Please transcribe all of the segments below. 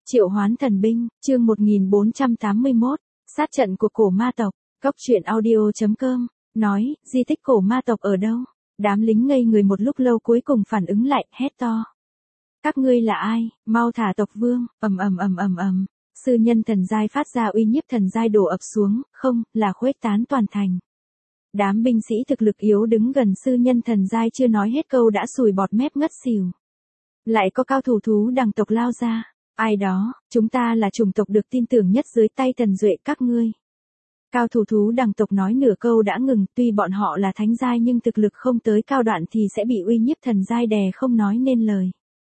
Triệu hoán thần binh, chương 1481, sát trận của cổ ma tộc, Cốc truyện audio.com, nói, di tích cổ ma tộc ở đâu? Đám lính ngây người một lúc lâu cuối cùng phản ứng lại, hét to. Các ngươi là ai, mau thả tộc vương, ầm. Sư nhân thần giai phát ra uy nhiếp thần giai đổ ập xuống, không, là khuếch tán toàn thành. Đám binh sĩ thực lực yếu đứng gần sư nhân thần giai chưa nói hết câu đã sùi bọt mép ngất xỉu. Lại có cao thủ thú đằng tộc lao ra. Ai đó, chúng ta là chủng tộc được tin tưởng nhất dưới tay Tần Duệ các ngươi. Cao thủ thú đằng tộc nói nửa câu đã ngừng, tuy bọn họ là thánh giai nhưng thực lực không tới cao đoạn thì sẽ bị uy nhiếp thần giai đè không nói nên lời.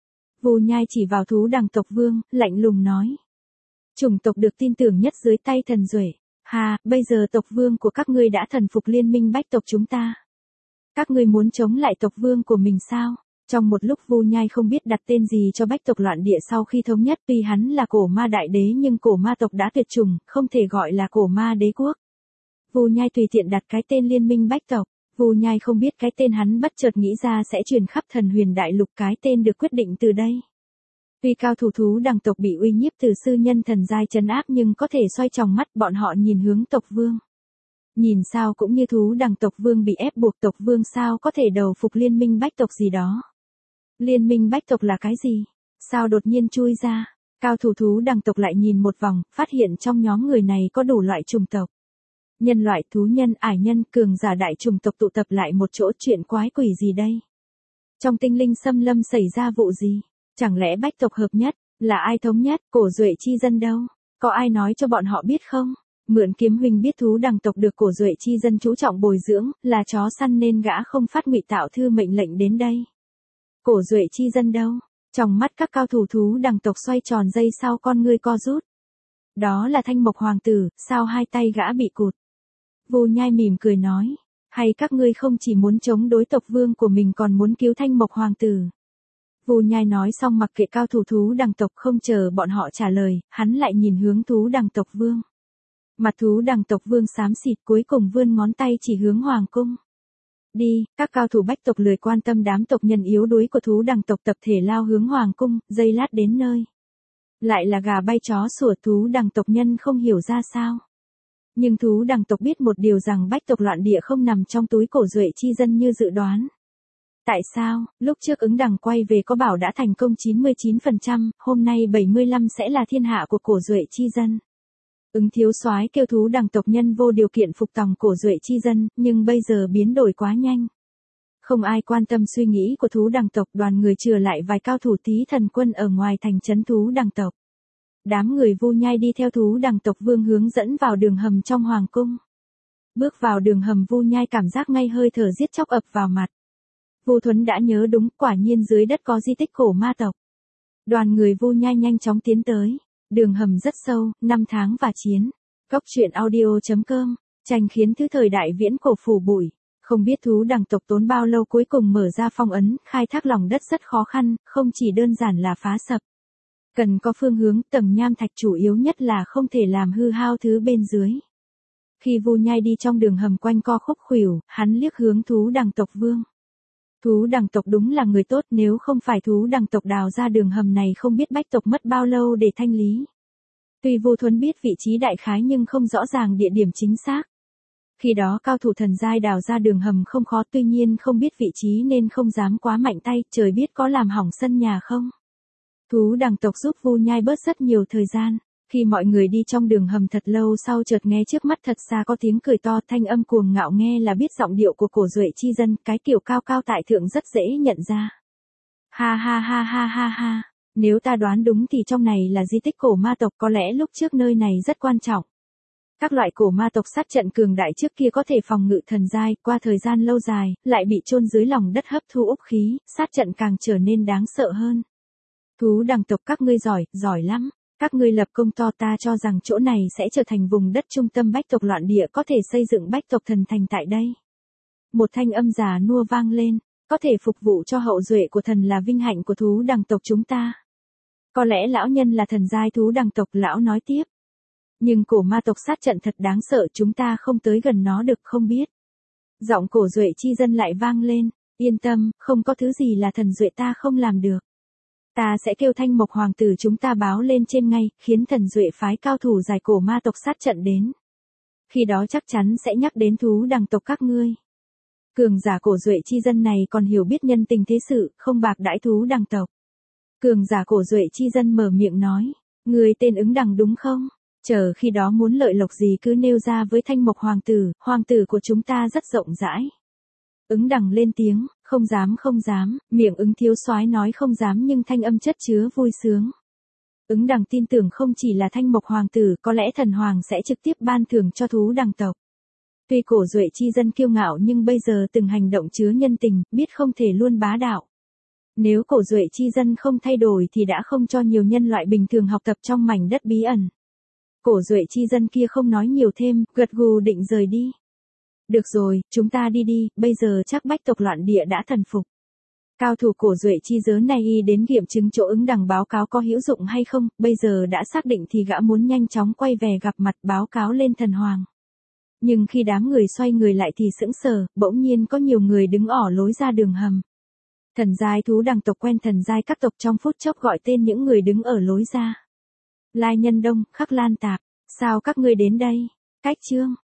Vu Nhai chỉ vào thú đằng tộc vương, lạnh lùng nói. Chủng tộc được tin tưởng nhất dưới tay Tần Duệ. Hà, bây giờ tộc vương của các ngươi đã thần phục liên minh bách tộc chúng ta. Các ngươi muốn chống lại tộc vương của mình sao? Trong một lúc Vu Nhai không biết đặt tên gì cho bách tộc loạn địa sau khi thống nhất, tuy hắn là cổ ma đại đế nhưng cổ ma tộc đã tuyệt chủng, không thể gọi là cổ ma đế quốc. Vu Nhai tùy tiện đặt cái tên liên minh bách tộc. Vu Nhai không biết cái tên hắn bất chợt nghĩ ra sẽ truyền khắp thần huyền đại lục, cái tên được quyết định từ đây. Tuy cao thủ thú đằng tộc bị uy nhiếp từ sư nhân thần giai trấn áp nhưng có thể xoay tròng mắt, bọn họ nhìn hướng tộc vương. Nhìn sao cũng như thú đằng tộc vương bị ép buộc, tộc vương sao có thể đầu phục liên minh bách tộc gì đó. Liên minh bách tộc là cái gì? Sao đột nhiên chui ra? Cao thủ thú đằng tộc lại nhìn một vòng, phát hiện trong nhóm người này có đủ loại chủng tộc. Nhân loại, thú nhân, ải nhân, cường giả đại chủng tộc tụ tập lại một chỗ, chuyện quái quỷ gì đây? Trong tinh linh xâm lâm xảy ra vụ gì? Chẳng lẽ bách tộc hợp nhất? Là ai thống nhất? Cổ Duệ chi dân đâu? Có ai nói cho bọn họ biết không? Mượn Kiếm huynh biết thú đằng tộc được cổ Duệ chi dân chú trọng bồi dưỡng, là chó săn nên gã không phát ngụy tạo thư mệnh lệnh đến đây. Cổ Duệ chi dân đâu? Trong mắt các cao thủ thú đằng tộc xoay tròn dây sau con ngươi co rút. Đó là Thanh Mộc hoàng tử, sao hai tay gã bị cụt? Vu Nhai mỉm cười nói, hay các ngươi không chỉ muốn chống đối tộc vương của mình còn muốn cứu Thanh Mộc hoàng tử? Vu Nhai nói xong mặc kệ cao thủ thú đằng tộc, không chờ bọn họ trả lời, hắn lại nhìn hướng thú đằng tộc vương. Mặt thú đằng tộc vương xám xịt, cuối cùng vươn ngón tay chỉ hướng hoàng cung. Đi, các cao thủ bách tộc lười quan tâm đám tộc nhân yếu đuối của thú đằng tộc, tập thể lao hướng hoàng cung, giây lát đến nơi. Lại là gà bay chó sủa, thú đằng tộc nhân không hiểu ra sao. Nhưng thú đằng tộc biết một điều rằng bách tộc loạn địa không nằm trong túi cổ Duệ chi dân như dự đoán. Tại sao, lúc trước ứng đằng quay về có bảo đã thành công 99%, hôm nay 75 sẽ là thiên hạ của cổ Duệ chi dân. Ứng thiếu soái kêu thú đằng tộc nhân vô điều kiện phục tòng cổ Duệ chi dân, nhưng bây giờ biến đổi quá nhanh. Không ai quan tâm suy nghĩ của thú đằng tộc, đoàn người chừa lại vài cao thủ tí thần quân ở ngoài thành trấn thú đằng tộc. Đám người Vu Nhai đi theo thú đằng tộc vương hướng dẫn vào đường hầm trong hoàng cung. Bước vào đường hầm, Vu Nhai cảm giác ngay hơi thở giết chóc ập vào mặt. Vu Thuấn đã nhớ đúng, quả nhiên dưới đất có di tích cổ ma tộc. Đoàn người Vu Nhai nhanh chóng tiến tới. Đường hầm rất sâu, 5 tháng và chiến. Cốc truyện audio.com, tranh khiến thứ thời đại viễn cổ phủ bụi. Không biết thú đằng tộc tốn bao lâu cuối cùng mở ra phong ấn, khai thác lòng đất rất khó khăn, không chỉ đơn giản là phá sập. Cần có phương hướng, tầng nham thạch chủ yếu nhất là không thể làm hư hao thứ bên dưới. Khi Vu Nhai đi trong đường hầm quanh co khúc khuỷu, hắn liếc hướng thú đằng tộc vương. Thú đằng tộc đúng là người tốt, nếu không phải thú đằng tộc đào ra đường hầm này không biết bách tộc mất bao lâu để thanh lý. Tuy Vu Thuấn biết vị trí đại khái nhưng không rõ ràng địa điểm chính xác. Khi đó cao thủ thần giai đào ra đường hầm không khó, tuy nhiên không biết vị trí nên không dám quá mạnh tay, trời biết có làm hỏng sân nhà không. Thú đằng tộc giúp Vu Nhai bớt rất nhiều thời gian. Khi mọi người đi trong đường hầm thật lâu sau chợt nghe trước mắt thật xa có tiếng cười to, thanh âm cuồng ngạo nghe là biết giọng điệu của cổ Duệ chi dân, cái kiểu cao cao tại thượng rất dễ nhận ra. Ha, nếu ta đoán đúng thì trong này là di tích cổ ma tộc, có lẽ lúc trước nơi này rất quan trọng. Các loại cổ ma tộc sát trận cường đại trước kia có thể phòng ngự thần giai, qua thời gian lâu dài, lại bị chôn dưới lòng đất hấp thu úc khí, sát trận càng trở nên đáng sợ hơn. Thú đằng tộc các ngươi giỏi lắm. Các ngươi lập công to, ta cho rằng chỗ này sẽ trở thành vùng đất trung tâm bách tộc loạn địa, có thể xây dựng bách tộc thần thành tại đây. Một thanh âm già nua vang lên, có thể phục vụ cho hậu duệ của thần là vinh hạnh của thú đằng tộc chúng ta. Có lẽ lão nhân là thần giai thú đằng tộc, lão nói tiếp. Nhưng cổ ma tộc sát trận thật đáng sợ, chúng ta không tới gần nó được, không biết. Giọng cổ Duệ chi dân lại vang lên, yên tâm, không có thứ gì là thần Duệ ta không làm được. Ta sẽ kêu Thanh Mộc Hoàng tử chúng ta báo lên trên ngay, khiến Thần Duệ phái cao thủ giải cổ ma tộc sát trận đến. Khi đó chắc chắn sẽ nhắc đến thú đằng tộc các ngươi. Cường giả cổ Duệ chi dân này còn hiểu biết nhân tình thế sự, không bạc đãi thú đằng tộc. Cường giả cổ Duệ chi dân mở miệng nói, ngươi tên ứng đằng đúng không? Chờ khi đó muốn lợi lộc gì cứ nêu ra với Thanh Mộc hoàng tử của chúng ta rất rộng rãi. Ứng đằng lên tiếng, không dám, miệng ứng thiếu soái nói không dám nhưng thanh âm chất chứa vui sướng. Ứng đằng tin tưởng không chỉ là Thanh Mộc hoàng tử, có lẽ thần hoàng sẽ trực tiếp ban thưởng cho thú đằng tộc. Tuy cổ Duệ chi dân kiêu ngạo nhưng bây giờ từng hành động chứa nhân tình, biết không thể luôn bá đạo. Nếu cổ Duệ chi dân không thay đổi thì đã không cho nhiều nhân loại bình thường học tập trong mảnh đất bí ẩn. Cổ Duệ chi dân kia không nói nhiều thêm, gật gù định rời đi. Được rồi, chúng ta đi, bây giờ chắc bách tộc loạn địa đã thần phục. Cao thủ cổ Duệ chi giới này đến kiểm chứng chỗ ứng đằng báo cáo có hữu dụng hay không, bây giờ đã xác định thì gã muốn nhanh chóng quay về gặp mặt báo cáo lên thần hoàng. Nhưng khi đám người xoay người lại thì sững sờ, bỗng nhiên có nhiều người đứng ỏ lối ra đường hầm. Thần giai thú đằng tộc quen thần giai các tộc trong phút chốc gọi tên những người đứng ở lối ra. Lai Nhân Đông, Khắc Lan Tạp, sao các ngươi đến đây? Cách chương